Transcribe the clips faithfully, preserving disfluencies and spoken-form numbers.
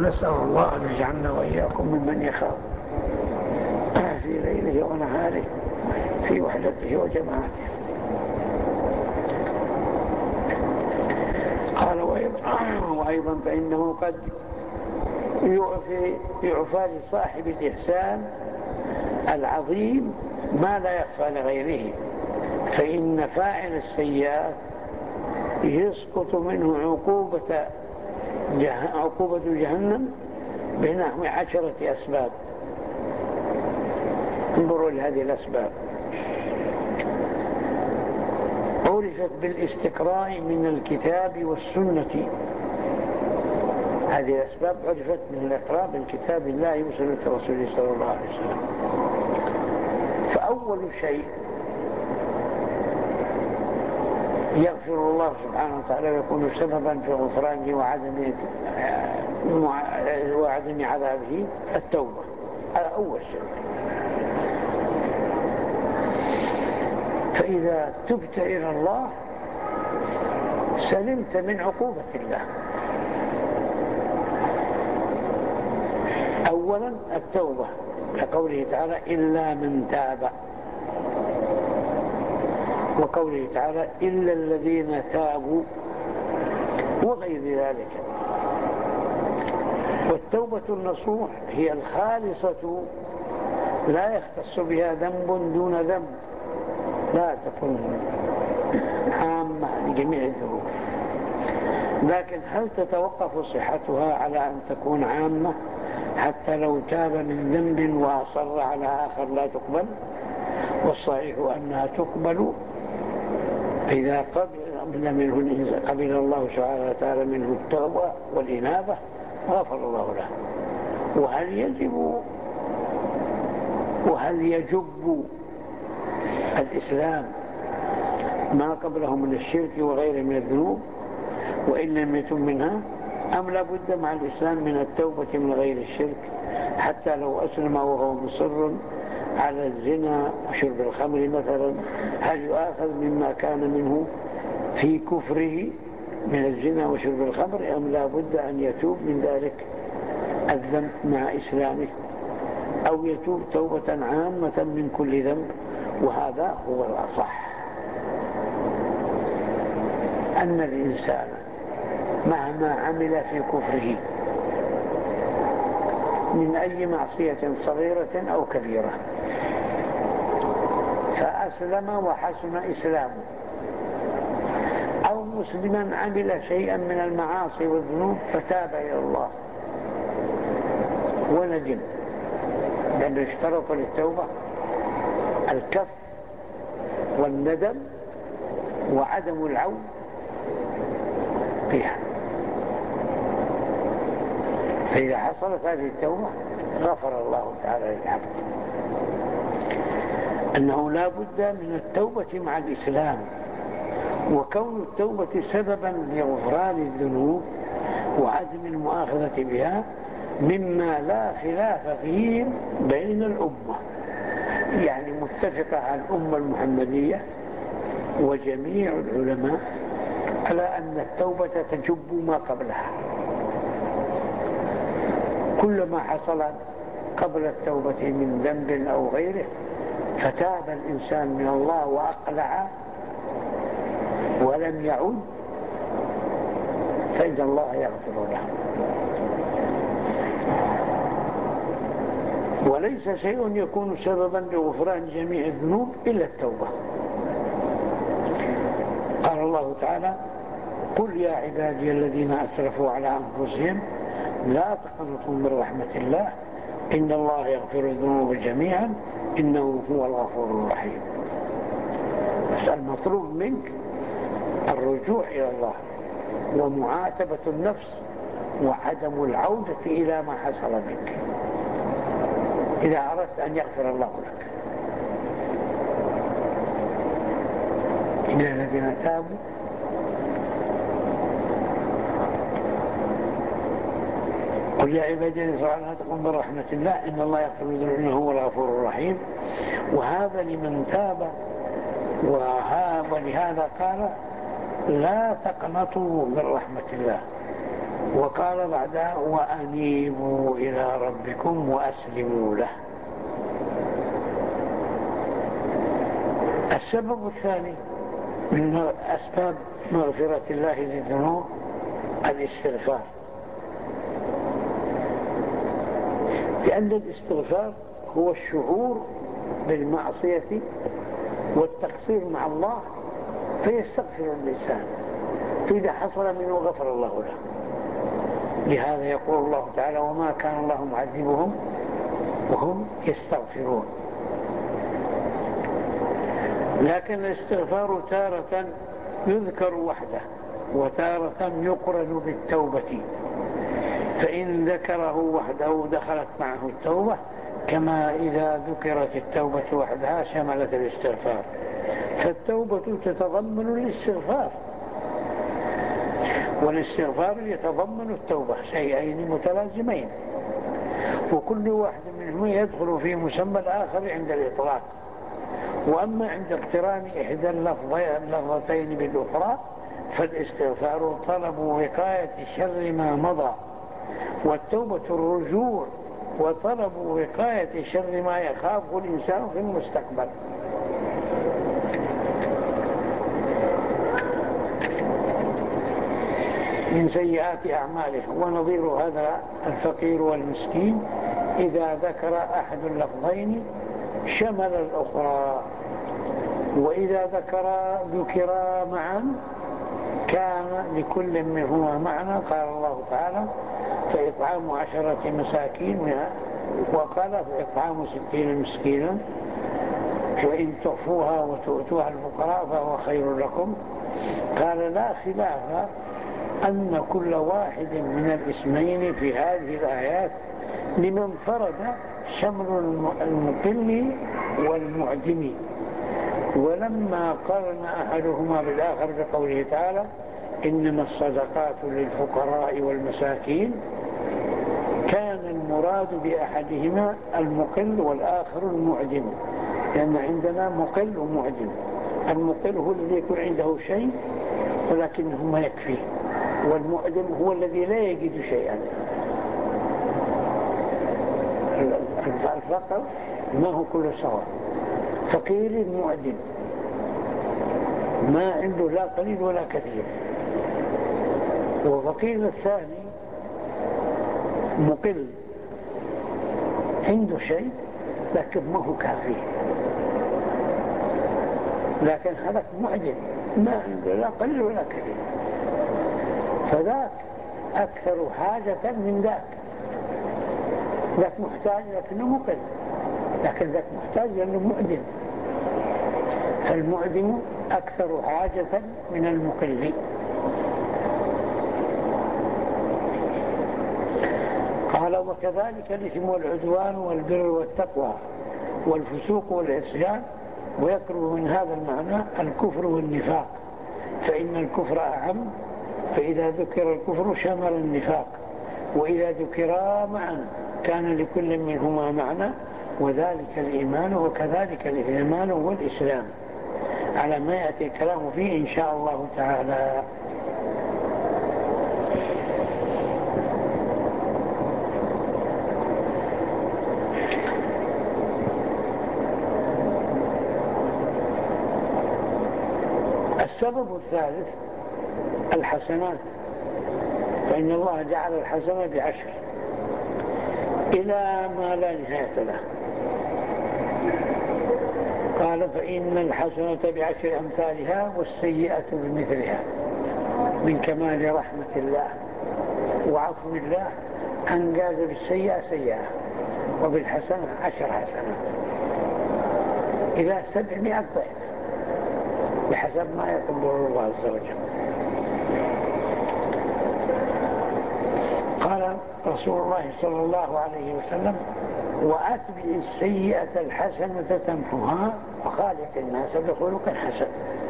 نسأل الله أن يجعلنا وإياكم ممن يخاف في ليله ونهاره في وحدته وجماعته. قال وأيضا فإنه قد يعفي, يعفى لصاحب الإحسان العظيم ما لا يخفى لغيره، فإن فاعل السيئات يسقط منه عقوبة عقوبة جهنم بنحو عشرة أسباب. انظروا لهذه الأسباب. عرفت بالاستقراء من الكتاب والسنة، هذه الأسباب عرفت من الإقراء بالكتاب الله وسنة رسوله صلى الله عليه وسلم. فأول شيء يغفر الله سبحانه وتعالى ويكون سببا في غفرانه وعدم وعدم عذابه التوبة، هذا أول شيء. فإذا تبت إلى الله سلمت من عقوبة الله. أولا التوبة، كقوله تعالى إلا من تاب، وقوله تعالى إلا الذين تابوا، وغير ذلك. والتوبة النصوح هي الخالصة لا يختص بها ذنب دون ذنب، لا تكون عامة لجميع الذنوب، لكن هل تتوقف صحتها على أن تكون عامة حتى لو تاب من ذنب وأصر على آخر لا تقبل؟ والصحيح أنها تقبل إذا قبل منه قبل الله سبحانه وتعالى منه التوبة والإنابة غفر الله له. وهل يجب وهل يجب الإسلام ما قبله من الشرك وغيره من الذنوب وإن لم يتم منها، أم لا بد مع الإسلام من التوبة من غير الشرك حتى لو أسلم وهو مصر على الزنا وشرب الخمر مثلا؟ هل يؤاخذ مما كان منه في كفره من الزنا وشرب الخمر، أم لا بد أن يتوب من ذلك الذنب مع إسلامه، أو يتوب توبة عامة من كل ذنب؟ وهذا هو الأصح، أن الإنسان مهما عمل في كفره من أي معصية صغيرة أو كبيرة فأسلم وحسن إسلامه، أو مسلما عمل شيئا من المعاصي والذنوب فتاب إلى الله وندم، لأنه اشترط للتوبة الكف والندم وعدم العود فيها. فإذا حصلت هذه التوبة غفر الله تعالى للعبد. أنه لا بد من التوبة مع الإسلام، وكون التوبة سببا لغفران الذنوب وعدم المؤاخذة بها مما لا خلاف فيه بين الأمة، يعني متفقة على الأمة المحمدية وجميع العلماء على أن التوبة تجب ما قبلها. كل ما حصل قبل التوبة من ذنب أو غيره فتاب الإنسان من الله وأقلع ولم يعود فإن الله يغفر له. وليس شيء يكون سببا لغفران جميع الذنوب إلا التوبة. قال الله تعالى قل يا عبادي الذين أسرفوا على أنفسهم لا تقنطوا من رحمة الله إن الله يغفر الذنوب جميعا إنه هو الغفور الرحيم. بس المطلوب منك الرجوع إلى الله ومعاتبة النفس وعدم العودة إلى ما حصل منك إذا أردت أن يغفر الله لك. إن الذين تابوا قل يا عبادي لا تقنطوا من رحمة الله إن الله يغفر الذنوب إنه هو الغفور الرحيم. وهذا لمن تاب، ولهذا قال لا تقنطوا من رحمة الله. وقال بعدها وأنيبوا إلى ربكم وأسلموا له. السبب الثاني من أسباب مغفرة الله للذنوب الاستغفار، لأن الاستغفار هو الشعور بالمعصية والتقصير مع الله فيستغفر الإنسان، فإذا حصل منه غفر الله له. لهذا يقول الله تعالى وما كان الله معذبهم وهم يستغفرون. لكن الاستغفار تارة يذكر وحده وتارة يقرن بالتوبة، فإن ذكره وحده دخلت معه التوبة، كما إذا ذكرت التوبة وحدها شملت الاستغفار. فالتوبة تتضمن الاستغفار، والاستغفار يتضمن التوبة، شيئين متلازمين، وكل واحد منهما يدخل في مسمى الآخر عند الإطلاق. وأما عند اقتران إحدى اللفظتين بالأخرى فالاستغفار طلب وقاية شر ما مضى، والتوبة الرجوع وطلب وقاية شر ما يخافه الإنسان في المستقبل. من سيئات أعماله. ونظير هذا الفقير والمسكين إذا ذكر أحد اللفظين شمل الأخرى، وإذا ذكر ذكرا معا كان لكل منهما معنى. قال الله تعالى فإطعام عشرة مساكين، وقال فإطعام ستين مسكينا، وإن تخفوها وتؤتوها الفقراء فهو خير لكم. قال لا خلاف أن كل واحد من الاسمين في هذه الآيات لمن فرد شمل المقل والمعدم. ولما قرن أحدهما بالآخر بقوله تعالى إنما الصدقات للفقراء والمساكين، كان المراد بأحدهما المقل والآخر المعدم، لأن عندنا مقل ومعدم. المقل هو الذي يكون عنده شيء ولكنه ما يكفيه، والمعدم هو الذي لا يجد شيئا. الفقر ما هو كله سواء، فقير معدم ما عنده لا قليل ولا كثير، وفقير الثاني مقل عنده شيء لكن ما هو كافي، لكن هذا معدم ما عنده لا قليل ولا كثير، فذاك أكثر حاجة من ذاك. ذاك محتاج لكنه مقل، لكن ذاك محتاج لأنه معدم، فالمعدم أكثر حاجة من المقل. قال وكذلك الإثم والعدوان والبر والتقوى والفسوق والعصيان، ويقرب من هذا المعنى الكفر والنفاق، فإن الكفر أعم، فإذا ذكر الكفر شمل النفاق، وإذا ذكرا معا كان لكل منهما معنى، وذلك الإيمان وكذلك الإيمان والإسلام، على ما يأتي الكلام فيه إن شاء الله تعالى. السبب الثالث الحسنات، فإن الله جعل الحسنة بعشر إلى ما لا نهاية له. قال فإن الحسنة بعشر أمثالها والسيئة بمثلها، من كمال رحمة الله وعفو الله أن جاز بالسيئة سيئة وبالحسنة عشر حسنات إلى سبعمائة ضعف بحسب ما يقدر الله عز وجل. قال رسول الله صلى الله عليه وسلم وأتبع السيئة الحسنة تمحها وخالق الناس بخلق حسن.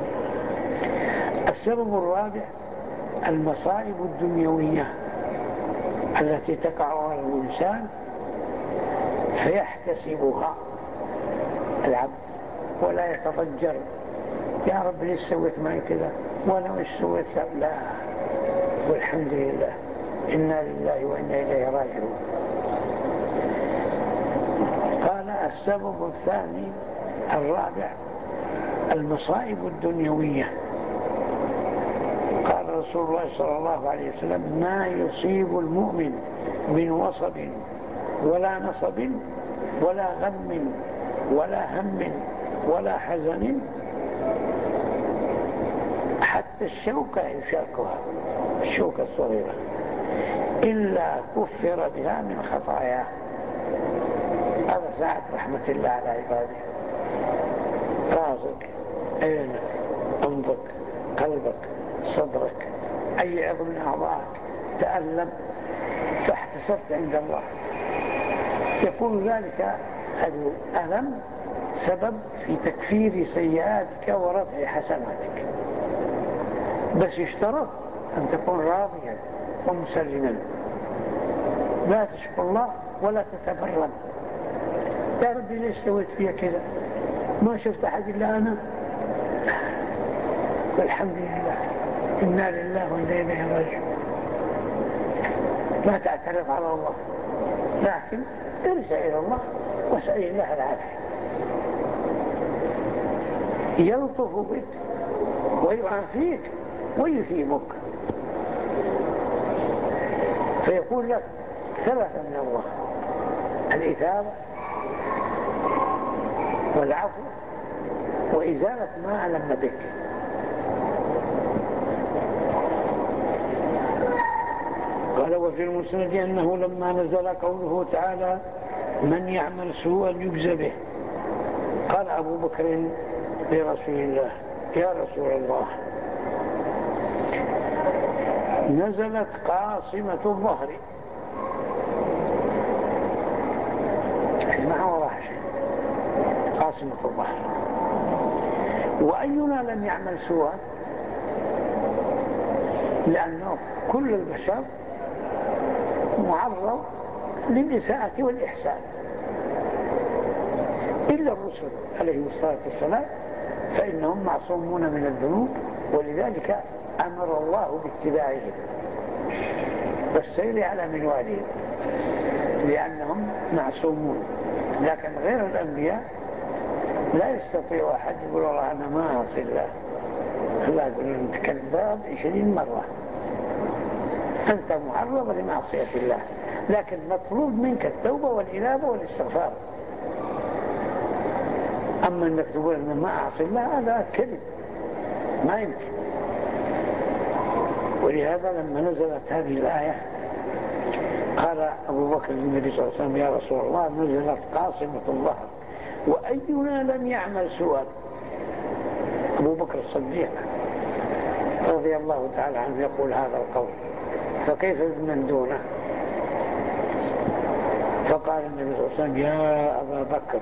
السبب الرابع المصائب الدنيوية التي تقع على الإنسان فيحتسبها العبد ولا يتضجر، يا رب ليش سويت معي كذا، وانا وش سويت، لا والحمد لله إنا لله وإنا إليه راجعون. قال السبب الثاني الرابع المصائب الدنيوية. قال رسول الله صلى الله عليه وسلم ما يصيب المؤمن من وصب ولا نصب ولا غم ولا هم ولا حزن حتى الشوكة يشاكها، الشوكة الصغيرة، إلا كفر بها من خطاياه. هذا ساعة رحمة الله على عباده. راسك، عينك، أنفك، قلبك، صدرك، أي عضو من أعضائك تألم فاحتسبت عند الله، يكون ذلك الألم سبب في تكفير سيئاتك ورفع حسناتك، بس يشترط أن تكون راضيا ومسلما، لا تشكو الله ولا تتبرم. يا ربي ليش سويت فيها كذا؟ ما شفت أحد إلا أنا. والحمد لله، إنا لله وإنا إليه راجعون. لا تعترض على الله، لكن ارجع إلى الله واسأل الله العافية. يلطف بك ويعافيك ويثيبك، فيقول لك ثلاثة من الله: الإثابة والعفو وإزالة ما ألم بك. قال وفي المسند أنه لما نزل قوله تعالى من يعمل سوءا يجزى به، قال أبو بكر لرسول الله يا رسول الله نزلت قاصمة الظهر، ما هو راح شيء، قاصمة الظهر، وأينا لم يعمل سوءا؟ لأنه كل البشر معرض للإساءة والإحسان إلا الرسل عليهم الصلاة والسلام، فإنهم معصومون من الذنوب، ولذلك أمر الله باتباعهم والسير على منوالهم لأنهم معصومون. لكن غير الأنبياء لا يستطيع أحد يقول الله أنا ما أعصي الله، الله يقول أنت كذاب عشرين مرة، أنت معرض لمعصية الله، لكن مطلوب منك التوبة والإنابة والاستغفار. أما أنك تقول أنا ما أعصي الله هذا كذب، ما يمكن. ولهذا لما نزلت هذه الآية قال أبو بكر للنبي صلى الله عليه وسلم يا رسول الله نزلت قاصمة الظهر وأينا لم يعمل سوءا. أبو بكر الصديق رضي الله تعالى عنه يقول هذا القول، فكيف بمن دونه؟ فقال النبي صلى الله عليه وسلم يا أبا بكر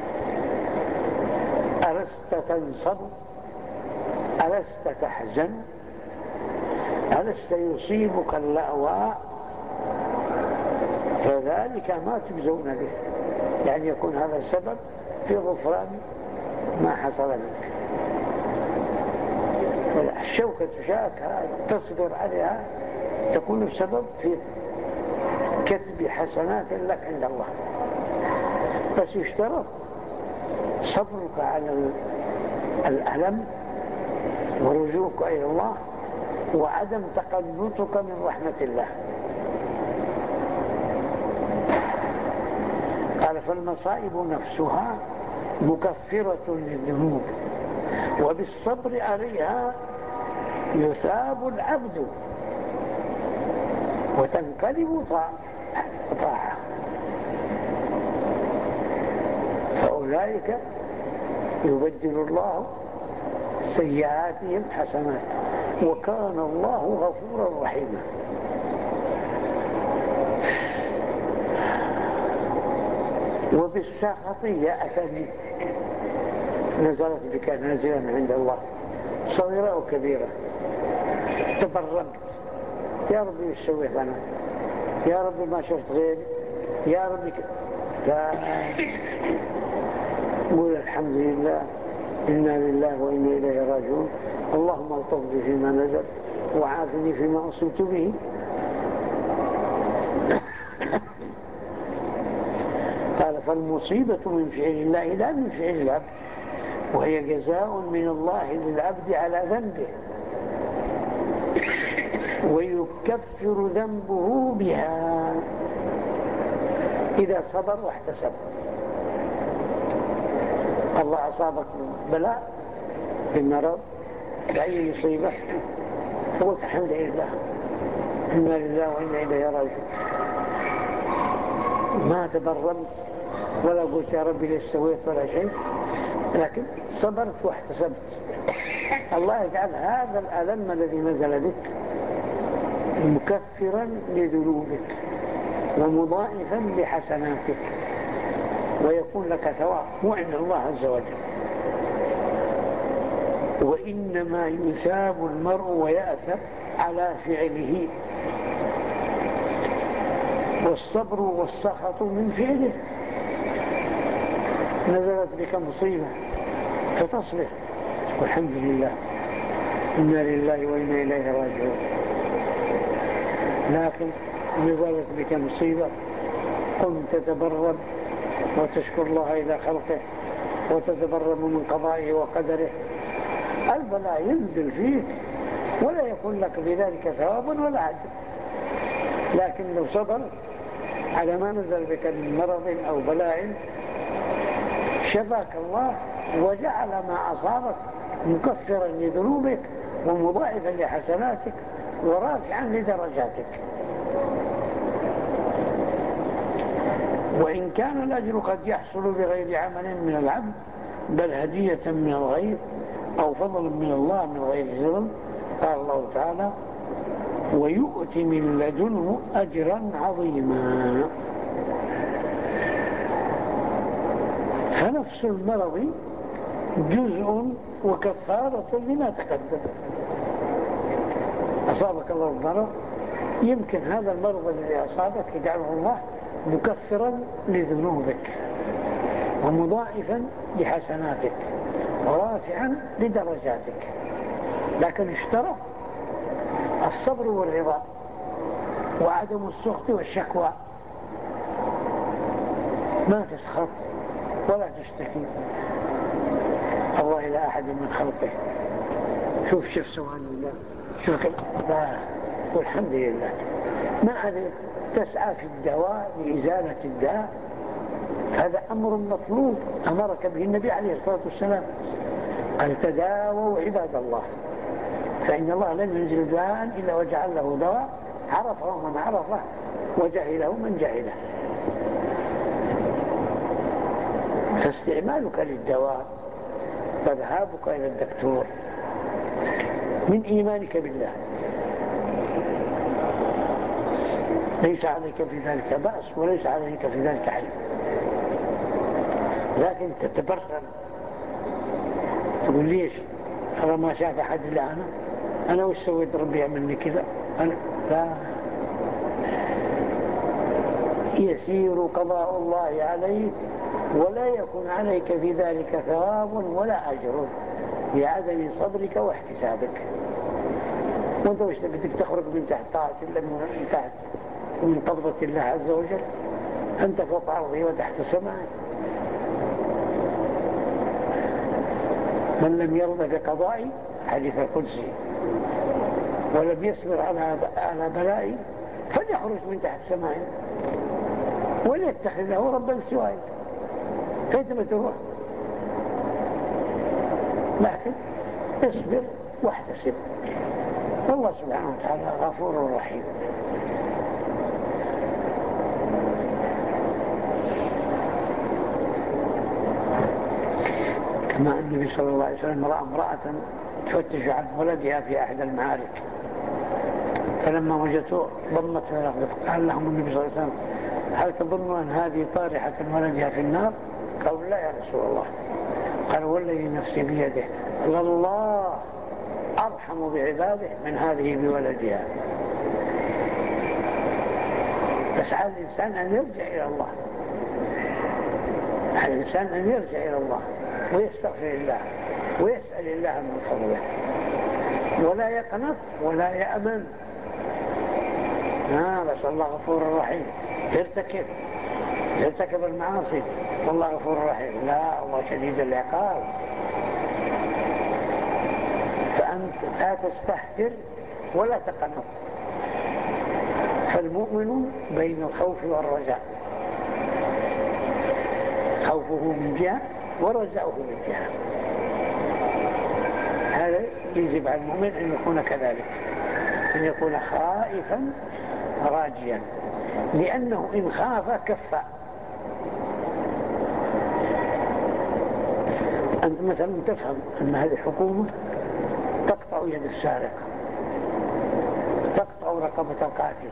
ألست تنصب؟ ألست تحزن؟ ألست يصيبك اللأواء؟ فذلك ما تجزون به، يعني يكون هذا السبب في غفران ما حصل منك. الشوكة تشاكها تصبر عليها تكون السبب في كتب حسنات لك عند الله، بس يشترط صبرك على الألم ورجوعك إلى الله وعدم تقنطك من رحمة الله. قال فالمصائب نفسها مكفرة للذنوب وبالصبر عليها يثاب العبد وتنقلب طاعة، فأولئك يبدل الله سيئاتهم حسنات وكان الله غفورا رحيما. وبالسخطية أتني نزلت بك نازلا عند الله صغيرة أو كبيرة، تبرمت يا ربي ايش سويت أنا، يا ربي ما شفت غيري، يا ربي ك... قول الحمد لله إنا لله وإنا إليه راجعون، اللهم الطف بي فيما نزل وعافني فيما أصبت به. قال فالمصيبة من فعل الله لا من فعل العبد، وهي جزاء من الله للعبد على ذنبه، ويكفر ذنبه بها إذا صبر واحتسب. الله أصابك بلاء بالمرض بأي مصيبة، فقلت الحمد لله إنا لله وإنا إليه راجعون، ما تبرمت ولا قلت يا ربي ليش سويت ولا شيء، لكن صبرت واحتسبت. الله يجعل هذا الألم الذي نزل بك مكفرا لذنوبك ومضاعفا لحسناتك، ويكون لك ثواب وعند الله عز وجل. وإنما يثاب المرء ويأثر على فعله، والصبر والسخط من فعله. نزلت بك مصيبة فتصبر والحمد لله إنا لله وإنا إليه راجعون. لكن نزلت بك مصيبة قم تتبرم وتشكر الله إلى خلقه وتتبرم من قضائه وقدره، البلاء ينزل فيك ولا يكون لك بذلك ثواب ولا عدل. لكن لو صبر على ما نزل بك من مرض أو بلاء شفاك الله وجعل ما أصابك مكفرا لذنوبك ومضاعفا لحسناتك ورافعا لدرجاتك. وإن كان الأجر قد يحصل بغير عمل من العبد بل هدية من الغير أو فضل من الله من غير ظلم، قال الله تعالى ويؤتي من لدنه أجرا عظيما. فنفس المرض جزء وكفارة لما تقدم. أصابك الله المرض، يمكن هذا المرض الذي أصابك يجعله الله مكفرا لذنوبك ومضاعفا لحسناتك ورافعا لدرجاتك، لكن اشترط الصبر والرضا وعدم السخط والشكوى. ما تسخط ولا تشتكي الله إلى أحد من خلقه. شوف شوف سبحان الله، شوف لا والحمد لله. ما عليك تسعى في الدواء لإزالة الداء، هذا أمر مطلوب أمرك به النبي عليه الصلاة والسلام، قال تداووا عباد الله فإن الله لن ينزل داء إلا وجعل له دواء عرفه من عرفه وجهله من جهله. فاستعمالك للدواء وذهابك إلى الدكتور من إيمانك بالله، ليس عليك في ذلك بأس وليس عليك في ذلك حل. لكن تتبرر تقول ليش أنا ما شاف أحد إلا أنا أنا وش سويت ربي يعملني كذا؟ أنا لا، يسير قضاء الله عليك ولا يكون عليك في ذلك ثواب ولا أجر لعدم صبرك واحتسابك. وانت وش بدك تخرج من تحت طاعة الله، من تحت من قبضة الله عز وجل؟ أنت فوق أرضه وتحت سماء. من لم يرضى بقضائي حديث القدسي ولم يصبر على على بلائي فليخرج من تحت سماء وليتخذ له ربا سواي. كيف تروح؟ لكن اصبر واحتسب، والله سبحانه وتعالى غفور رحيم. كما النبي صلى الله عليه وسلم رأى امرأة تفتش عن ولدها في أحد المعارك، فلما وجدته ضمته إلى الرفق. قال لهم النبي صلى الله عليه وسلم هل تظن أن هذه طارحة ولدها في النار؟ قالوا لا يا رسول الله. قال والذي نفسي بيده والله أرحم بعباده من هذه بولدها. بس على الإنسان أن يرجع إلى الله، على الإنسان أن يرجع إلى الله ويستغفر الله ويسأل الله من فضله، ولا يقنط ولا يأمن، آه بس الله غفور رحيم، يرتكب يرتكب المعاصي والله غفور رحيم، لا، الله شديد العقاب. فأنت لا تستهتر ولا تقنط. فالمؤمن بين الخوف والرجاء، خوفه من جهة ورجاؤه من جهة. هذا يجب على المؤمن أن يكون كذلك، أن يكون خائفا راجيا، لأنه إن خاف كف. أنت مثلا تفهم أن هذه الحكومة تقطع يد السارق، تقطع رقبة القاتل،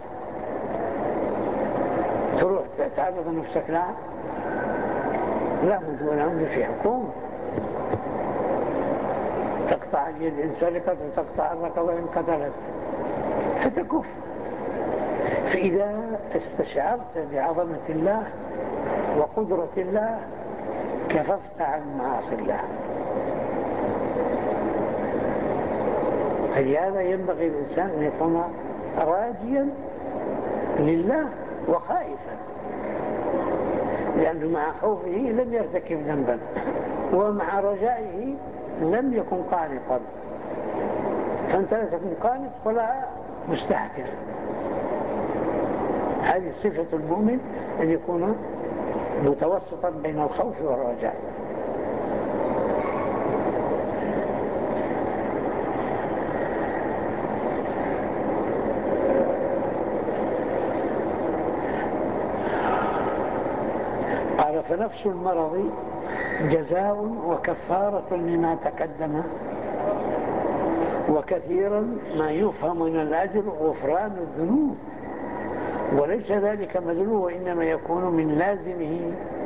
تروح تعرض نفسك لها؟ لا بد من أمر في حكومة تقطع اليد إن سرقت وتقطع الرقبة إن قتلت، فتكف. فإذا استشعرت بعظمة الله وقدرة الله كففت عن معاصي الله. فلهذا ينبغي الإنسان أن يكون راجيا لله وخائفا، لأنه مع خوفه لم يرتكب ذنبا، ومع رجائه لم يكن قانطا. فأنت لا تكون قانط ولا مستهتر. هذه صفة المؤمن، أن يكون متوسطا بين الخوف والرجاء. قال فنفس المرض جزاء وكفارة لما تقدم، وكثيرا ما يفهم من الأجر غفران الذنوب، وليس ذلك مدلوه وإنما يكون من لازمه.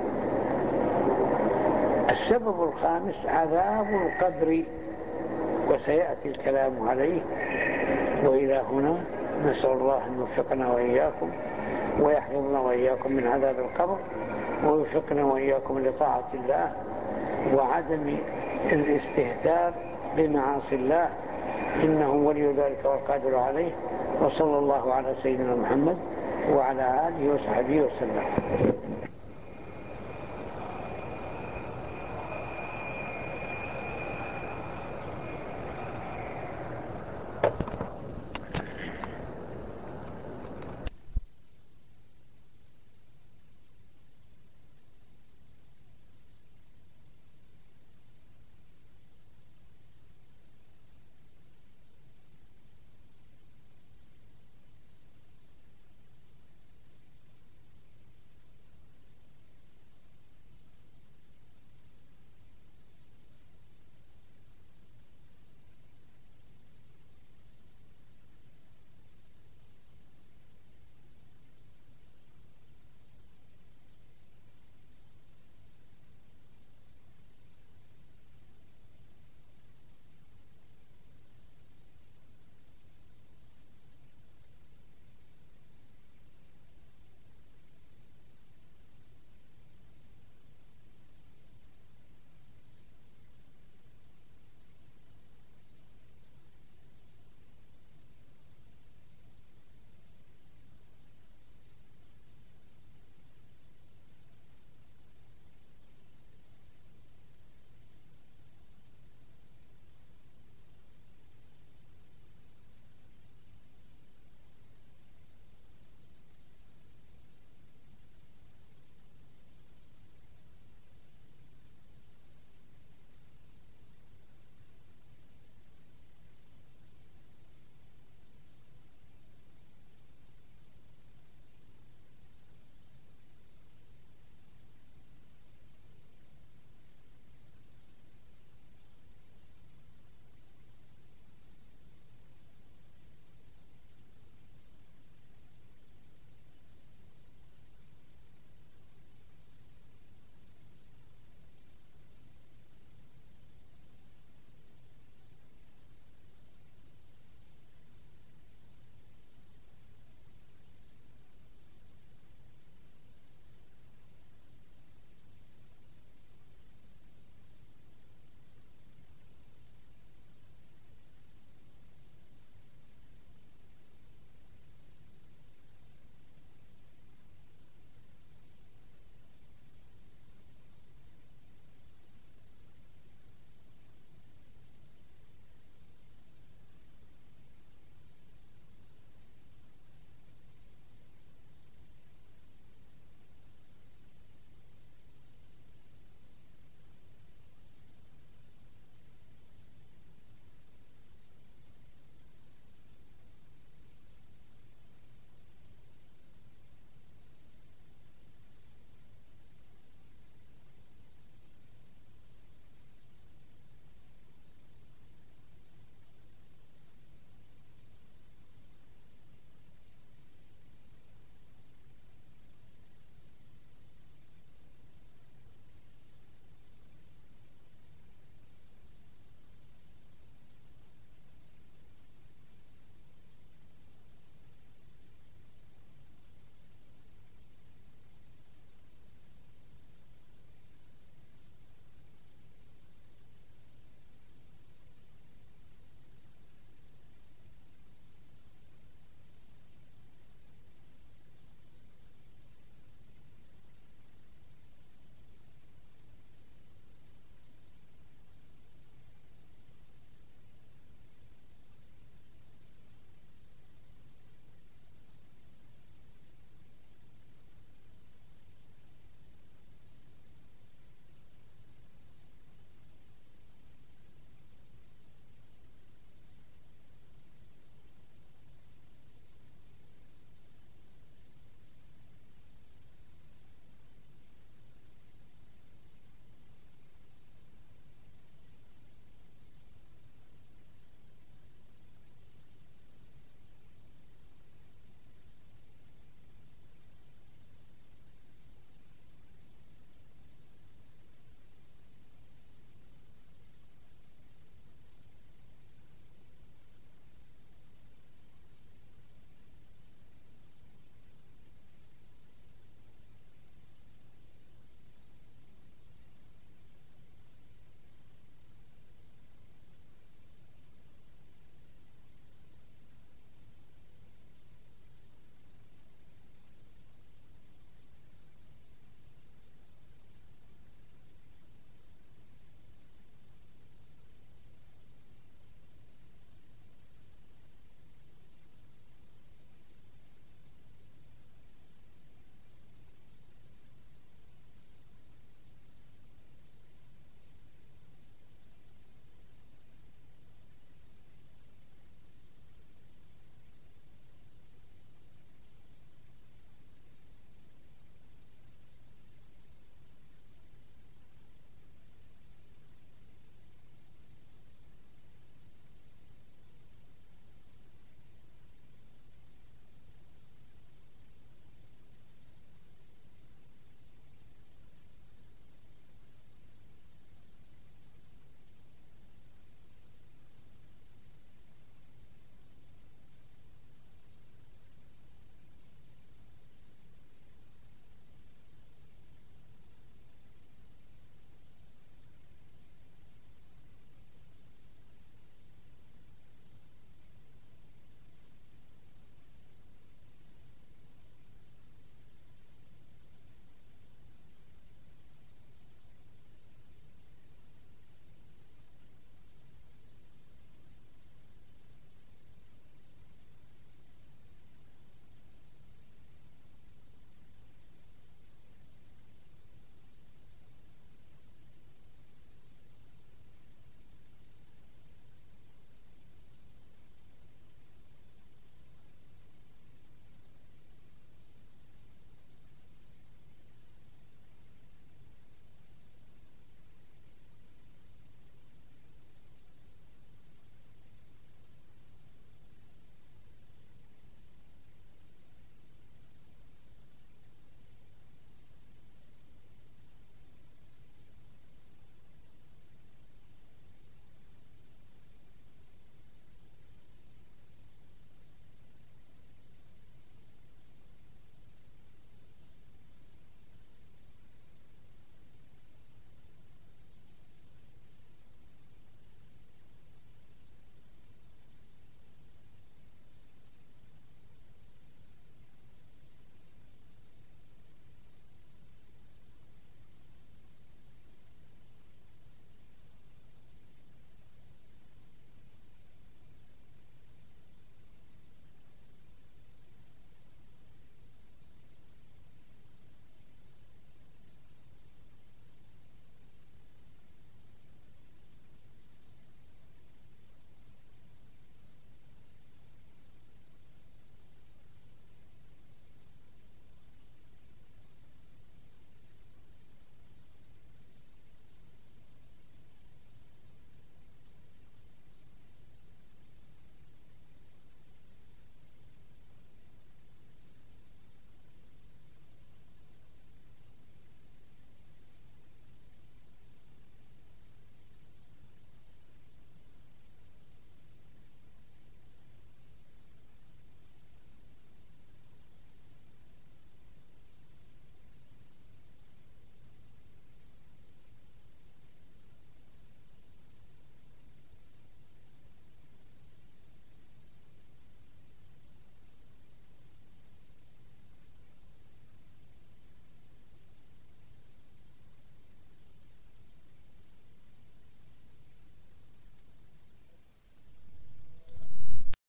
السبب الخامس عذاب القبر، وسيأتي الكلام عليه. وإلى هنا نسأل الله أن يوفقنا وإياكم ويحفظنا وإياكم من عذاب القبر، ويوفقنا وإياكم لطاعة الله وعدم الاستهتار بمعاصي الله، إنه ولي ذلك والقادر عليه. وصلى الله على سيدنا محمد وعلى آله وصحبه وسلم.